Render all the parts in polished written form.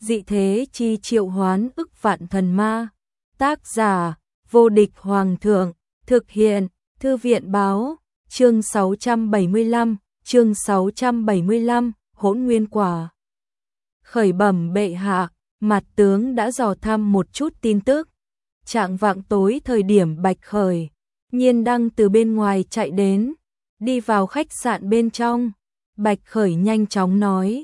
dị thế chi triệu hoán ức vạn thần ma. Tác giả, vô địch hoàng thượng, thực hiện, thư viện báo, chương 675, hỗn nguyên quả. Khởi bẩm bệ hạ, mặt tướng đã dò thăm một chút tin tức. Trạng vạng tối thời điểm Bạch Khởi, Nhiên Đăng từ bên ngoài chạy đến, đi vào khách sạn bên trong. Bạch Khởi nhanh chóng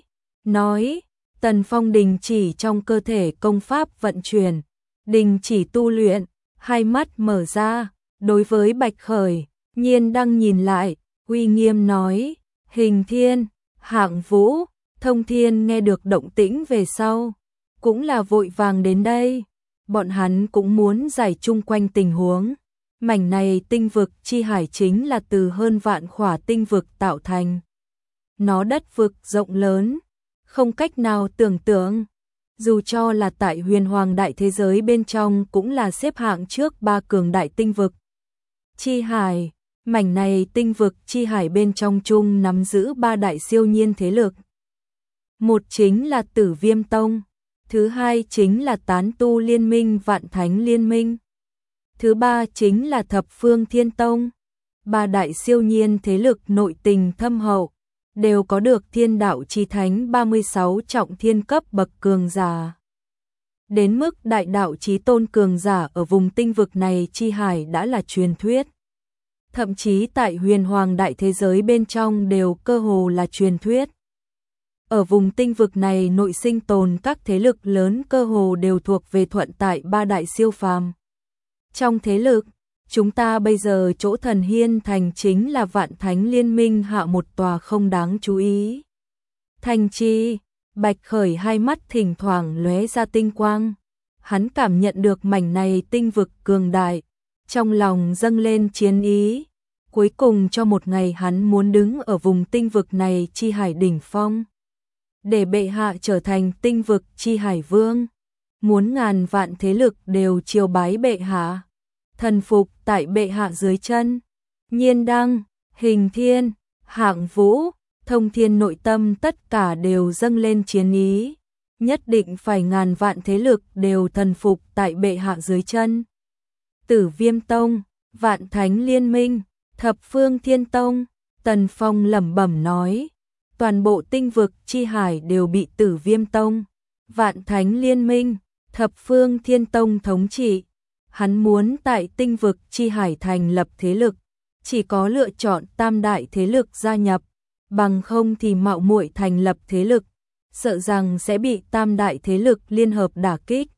nói, Tần Phong đình chỉ trong cơ thể công pháp vận chuyển, đình chỉ tu luyện, hai mắt mở ra, đối với Bạch Khởi, Nhiên Đăng nhìn lại, uy nghiêm nói, Hình Thiên, Hạng Vũ, Thông Thiên nghe được động tĩnh về sau, cũng là vội vàng đến đây, bọn hắn cũng muốn giải chung quanh tình huống. Mảnh này tinh vực chi hải chính là từ hơn vạn khỏa tinh vực tạo thành. Nó đất vực rộng lớn, không cách nào tưởng tượng. Dù cho là tại huyền hoàng đại thế giới bên trong cũng là xếp hạng trước 3 cường đại tinh vực. Chi hải, mảnh này tinh vực chi hải bên trong chung nắm giữ 3 đại siêu nhiên thế lực. Một chính là Tử Viêm Tông, thứ hai chính là Tán Tu Liên Minh Vạn Thánh Liên Minh, thứ ba chính là Thập Phương Thiên Tông. 3 đại siêu nhiên thế lực nội tình thâm hậu, đều có được Thiên Đạo Chí Thánh 36 trọng thiên cấp bậc cường giả. Đến mức Đại Đạo Chí Tôn cường giả ở vùng tinh vực này chi hải đã là truyền thuyết. Thậm chí tại huyền hoàng đại thế giới bên trong đều cơ hồ là truyền thuyết. Ở vùng tinh vực này nội sinh tồn các thế lực lớn cơ hồ đều thuộc về thuận tại 3 đại siêu phàm. Trong thế lực, chúng ta bây giờ chỗ Thần Hiên Thành chính là Vạn Thánh Liên Minh hạ một tòa không đáng chú ý. Thành chi, Bạch Khởi hai mắt thỉnh thoảng lóe ra tinh quang. Hắn cảm nhận được mảnh này tinh vực cường đại, trong lòng dâng lên chiến ý. Cuối cùng cho một ngày hắn muốn đứng ở vùng tinh vực này chi hải đỉnh phong. Để bệ hạ trở thành tinh vực chi hải vương. Muốn ngàn vạn thế lực đều chiều bái bệ hạ. Thần phục tại bệ hạ dưới chân. Nhiên Đăng, Hình Thiên, Hạng Vũ, Thông Thiên nội tâm tất cả đều dâng lên chiến ý. Nhất định phải ngàn vạn thế lực đều thần phục tại bệ hạ dưới chân. Tử Viêm Tông, Vạn Thánh Liên Minh, Thập Phương Thiên Tông, Tần Phong lẩm bẩm nói. Toàn bộ tinh vực chi hải đều bị Tử Viêm Tông, Vạn Thánh Liên Minh, Thập Phương Thiên Tông thống trị. Hắn muốn tại tinh vực chi hải thành lập thế lực, chỉ có lựa chọn tam đại thế lực gia nhập, bằng không thì mạo muội thành lập thế lực, sợ rằng sẽ bị tam đại thế lực liên hợp đả kích,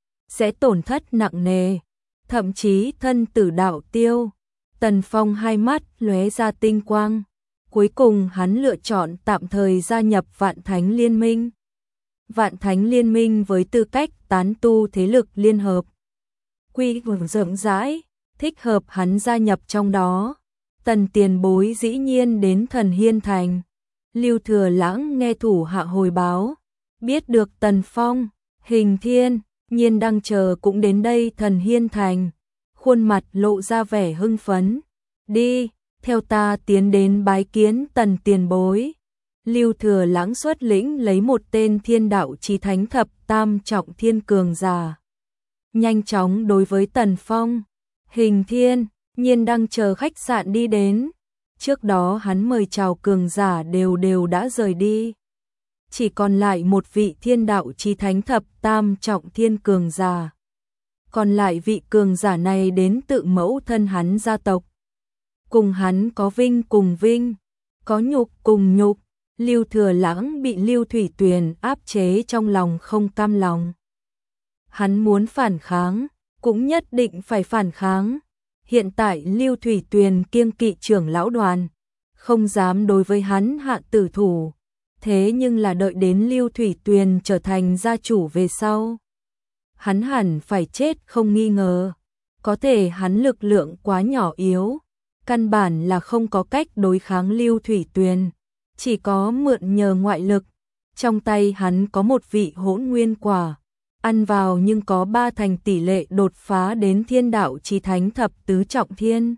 sẽ tổn thất nặng nề, thậm chí thân tử đạo tiêu. Tần Phong hai mắt lóe ra tinh quang, cuối cùng hắn lựa chọn tạm thời gia nhập Vạn Thánh Liên Minh. Vạn Thánh Liên Minh với tư cách tán tu thế lực liên hợp, quy mô rộng rãi, thích hợp hắn gia nhập trong đó. Tần tiền bối dĩ nhiên đến Thần Hiên Thành. Lưu Thừa Lãng nghe thủ hạ hồi báo, biết được Tần Phong, Hình Thiên, Nhiên Đăng chờ cũng đến đây Thần Hiên Thành, khuôn mặt lộ ra vẻ hưng phấn. Đi, theo ta tiến đến bái kiến Tần tiền bối. Lưu Thừa Lãng xuất lĩnh lấy một tên Thiên Đạo Chí Thánh thập tam trọng thiên cường giả, nhanh chóng đối với Tần Phong, Hình Thiên, Nhiên Đăng chờ khách sạn đi đến. Trước đó hắn mời chào cường giả đều đã rời đi, chỉ còn lại một vị Thiên Đạo Chí Thánh thập tam trọng thiên cường giả. Còn lại vị cường giả này đến tự mẫu thân hắn gia tộc, cùng hắn có vinh cùng vinh, có nhục cùng nhục. Lưu Thừa Lãng bị Lưu Thủy Tuyền áp chế trong lòng không cam lòng. Hắn muốn phản kháng, cũng nhất định phải phản kháng. Hiện tại Lưu Thủy Tuyền kiêng kỵ trưởng lão đoàn, không dám đối với hắn hạ tử thủ. Thế nhưng là đợi đến Lưu Thủy Tuyền trở thành gia chủ về sau, hắn hẳn phải chết không nghi ngờ. Có thể hắn lực lượng quá nhỏ yếu, căn bản là không có cách đối kháng Lưu Thủy Tuyền, chỉ có mượn nhờ ngoại lực. Trong tay hắn có một vị hỗn nguyên quả, ăn vào nhưng có 3 thành tỷ lệ đột phá đến Thiên Đạo Chí Thánh thập tứ trọng thiên.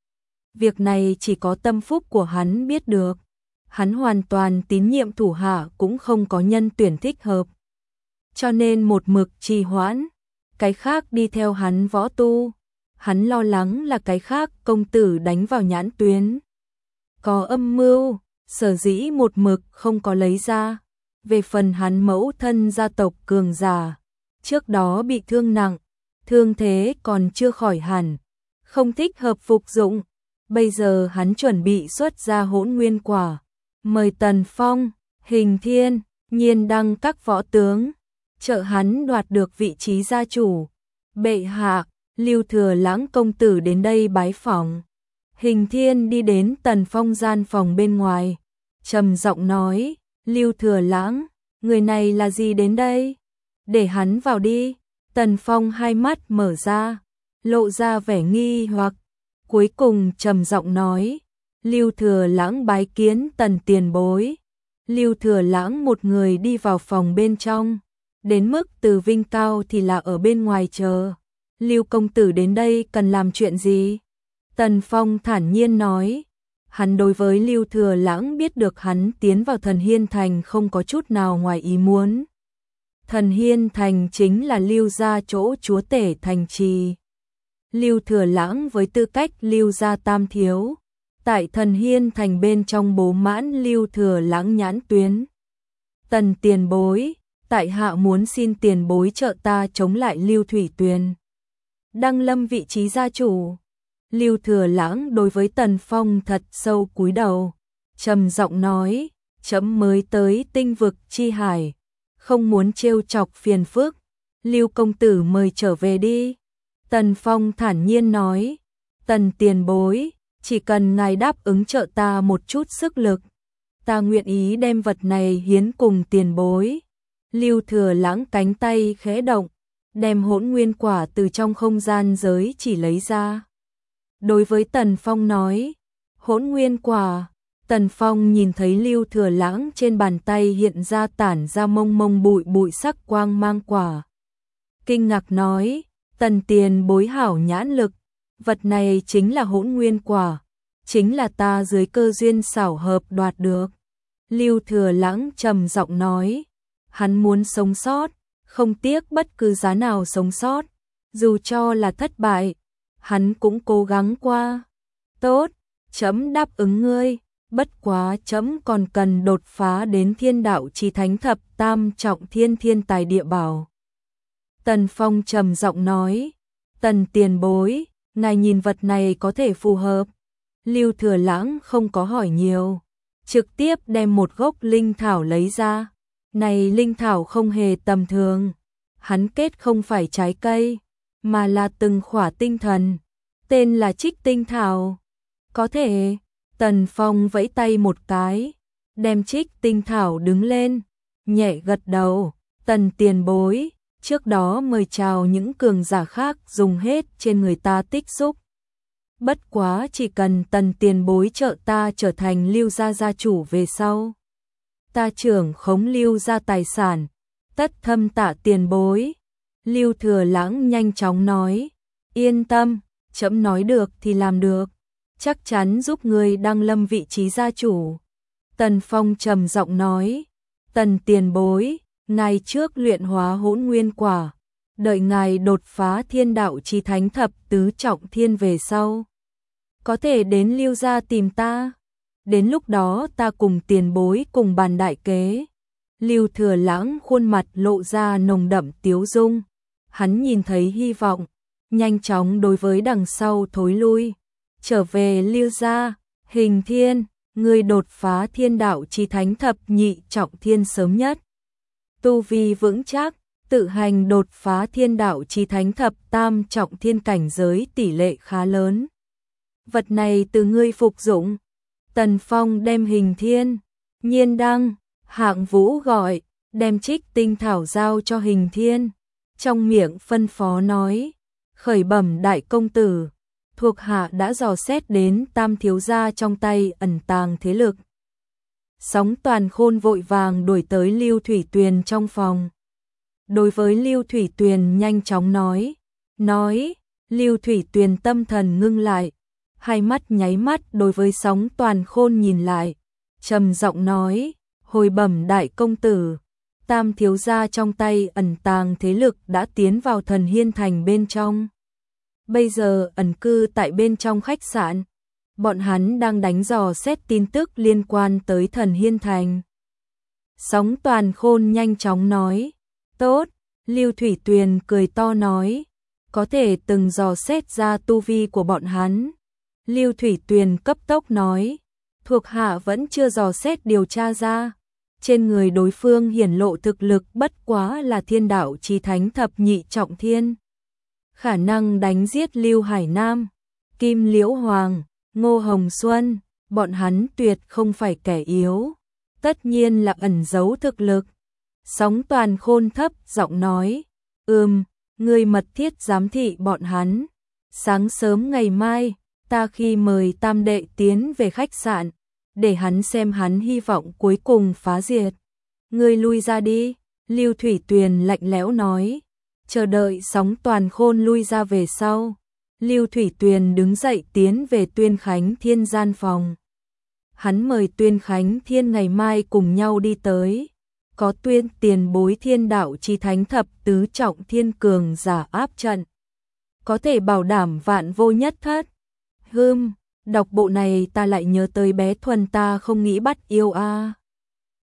Việc này chỉ có tâm phúc của hắn biết được. Hắn hoàn toàn tín nhiệm thủ hạ cũng không có nhân tuyển thích hợp. cho nên một mực trì hoãn, cái khác đi theo hắn võ tu. Hắn lo lắng là cái khác công tử đánh vào nhãn tuyến. Có âm mưu, sở dĩ một mực không có lấy ra. Về phần hắn mẫu thân gia tộc cường giả, trước đó bị thương nặng, thương thế còn chưa khỏi hẳn, không thích hợp phục dụng. Bây giờ hắn chuẩn bị xuất ra hỗn nguyên quả, mời Tần Phong, Hình Thiên, Nhiên Đăng các võ tướng, trợ hắn đoạt được vị trí gia chủ. Bệ hạ, Lưu Thừa Lãng công tử đến đây bái phỏng. Hình Thiên đi đến Tần Phong gian phòng bên ngoài, trầm giọng nói, Lưu Thừa Lãng, người này là gì đến đây? Để hắn vào đi. Tần Phong hai mắt mở ra, lộ ra vẻ nghi hoặc, cuối cùng trầm giọng nói, Lưu Thừa Lãng bái kiến Tần tiền bối. Lưu Thừa Lãng một người đi vào phòng bên trong, đến mức Từ Vinh Cao thì là ở bên ngoài chờ. Lưu công tử đến đây cần làm chuyện gì? Tần Phong thản nhiên nói. Hắn đối với Lưu Thừa Lãng biết được hắn tiến vào Thần Hiên Thành không có chút nào ngoài ý muốn. Thần Hiên Thành chính là Lưu gia chỗ chúa tể thành trì. Lưu Thừa Lãng với tư cách Lưu gia tam thiếu, tại Thần Hiên Thành bên trong bố mãn Lưu Thừa Lãng nhãn tuyến. Tần tiền bối, tại hạ muốn xin tiền bối trợ ta chống lại Lưu Thủy Tuyền, đăng lâm vị trí gia chủ. Lưu Thừa Lãng đối với Tần Phong thật sâu cúi đầu, trầm giọng nói, chấm mới tới tinh vực chi hải, không muốn trêu chọc phiền phức, Lưu công tử mời trở về đi. Tần Phong thản nhiên nói, Tần tiền bối, chỉ cần ngài đáp ứng trợ ta một chút sức lực, ta nguyện ý đem vật này hiến cùng tiền bối. Lưu Thừa Lãng cánh tay khẽ động, đem hỗn nguyên quả từ trong không gian giới chỉ lấy ra. Đối với Tần Phong nói, hỗn nguyên quả. Tần Phong nhìn thấy Lưu Thừa Lãng trên bàn tay hiện ra tản ra mông mông bụi bụi sắc quang mang quả. Kinh ngạc nói, Tần tiền bối hảo nhãn lực, vật này chính là hỗn nguyên quả, chính là ta dưới cơ duyên xảo hợp đoạt được. Lưu Thừa Lãng trầm giọng nói, hắn muốn sống sót, không tiếc bất cứ giá nào sống sót, dù cho là thất bại, hắn cũng cố gắng qua. Tốt, chấm đáp ứng ngươi, bất quá chấm còn cần đột phá đến thiên đạo chi thánh thập tam trọng thiên tài địa bảo. Tần Phong trầm giọng nói, Tần tiền bối, ngài nhìn vật này có thể phù hợp. Lưu Thừa Lãng không có hỏi nhiều, trực tiếp đem một gốc linh thảo lấy ra. Này linh thảo không hề tầm thường, hắn kết không phải trái cây, mà là từng khỏa tinh thần, tên là Trích Tinh Thảo. Có thể. Tần Phong vẫy tay một cái, đem Trích Tinh Thảo đứng lên, nhẹ gật đầu, Tần tiền bối, trước đó mời chào những cường giả khác dùng hết trên người ta tích xúc. Bất quá chỉ cần Tần tiền bối trợ ta trở thành Lưu gia gia chủ về sau, ta trưởng khống Lưu gia tài sản, tất thâm tạ tiền bối. Lưu Thừa Lãng nhanh chóng nói, yên tâm, chấm nói được thì làm được, chắc chắn giúp ngươi đăng lâm vị trí gia chủ. Tần Phong trầm giọng nói, Tần tiền bối, ngài trước luyện hóa hỗn nguyên quả, đợi ngài đột phá thiên đạo chi thánh thập tứ trọng thiên về sau, có thể đến Lưu gia tìm ta, đến lúc đó ta cùng tiền bối cùng bàn đại kế. Lưu Thừa Lãng khuôn mặt lộ ra nồng đậm tiếu dung, hắn nhìn thấy hy vọng, nhanh chóng đối với đằng sau thối lui, trở về Lưu gia. Hình Thiên, ngươi đột phá thiên đạo chi thánh thập nhị trọng thiên sớm nhất, tu vi vững chắc, tự hành đột phá thiên đạo chi thánh thập tam trọng thiên cảnh giới tỷ lệ khá lớn. Vật này từ ngươi phục dụng. Tần Phong đem Hình Thiên, Nhiên Đăng, Hạng Vũ gọi, đem Trích Tinh Thảo giao cho Hình Thiên, trong miệng phân phó nói, khởi bẩm đại công tử, thuộc hạ đã dò xét đến tam thiếu gia trong tay ẩn tàng thế lực. Sóng Toàn Khôn vội vàng đuổi tới Lưu Thủy Tuyền trong phòng. Đối với Lưu Thủy Tuyền nhanh chóng nói, Lưu Thủy Tuyền tâm thần ngưng lại, hai mắt nháy mắt đối với Sóng Toàn Khôn nhìn lại, trầm giọng nói, hồi bẩm đại công tử, Tam thiếu gia trong tay ẩn tàng thế lực đã tiến vào Thần Hiên Thành bên trong. Bây giờ ẩn cư tại bên trong khách sạn. Bọn hắn đang đánh dò xét tin tức liên quan tới Thần Hiên Thành. Sóng Toàn Khôn nhanh chóng nói. Tốt, Lưu Thủy Tuyền cười to nói. Có thể từng dò xét ra tu vi của bọn hắn. Lưu Thủy Tuyền cấp tốc nói. Thuộc hạ vẫn chưa dò xét điều tra ra. Trên người đối phương hiển lộ thực lực bất quá là Thiên Đạo Chí Thánh thập nhị trọng thiên. Khả năng đánh giết Lưu Hải Nam, Kim Liễu Hoàng, Ngô Hồng Xuân, bọn hắn tuyệt không phải kẻ yếu. Tất nhiên là ẩn giấu thực lực. Sóng Toàn Khôn thấp giọng nói. Ngươi mật thiết giám thị bọn hắn. Sáng sớm ngày mai, ta khi mời Tam đệ tiến về khách sạn, để hắn xem hắn hy vọng cuối cùng phá diệt. Ngươi lui ra đi, Lưu Thủy Tuyền lạnh lẽo nói. Chờ đợi Sóng Toàn Khôn lui ra về sau. Lưu Thủy Tuyền đứng dậy tiến về Tuyên Khánh Thiên gian phòng. Hắn mời Tuyên Khánh Thiên ngày mai cùng nhau đi tới. Có Tuyên tiền bối Thiên Đạo Chí Thánh thập tứ trọng thiên cường giả áp trận. Có thể bảo đảm vạn vô nhất thất. Đọc bộ này ta lại nhớ tới bé Thuần ta không nghĩ bắt yêu a.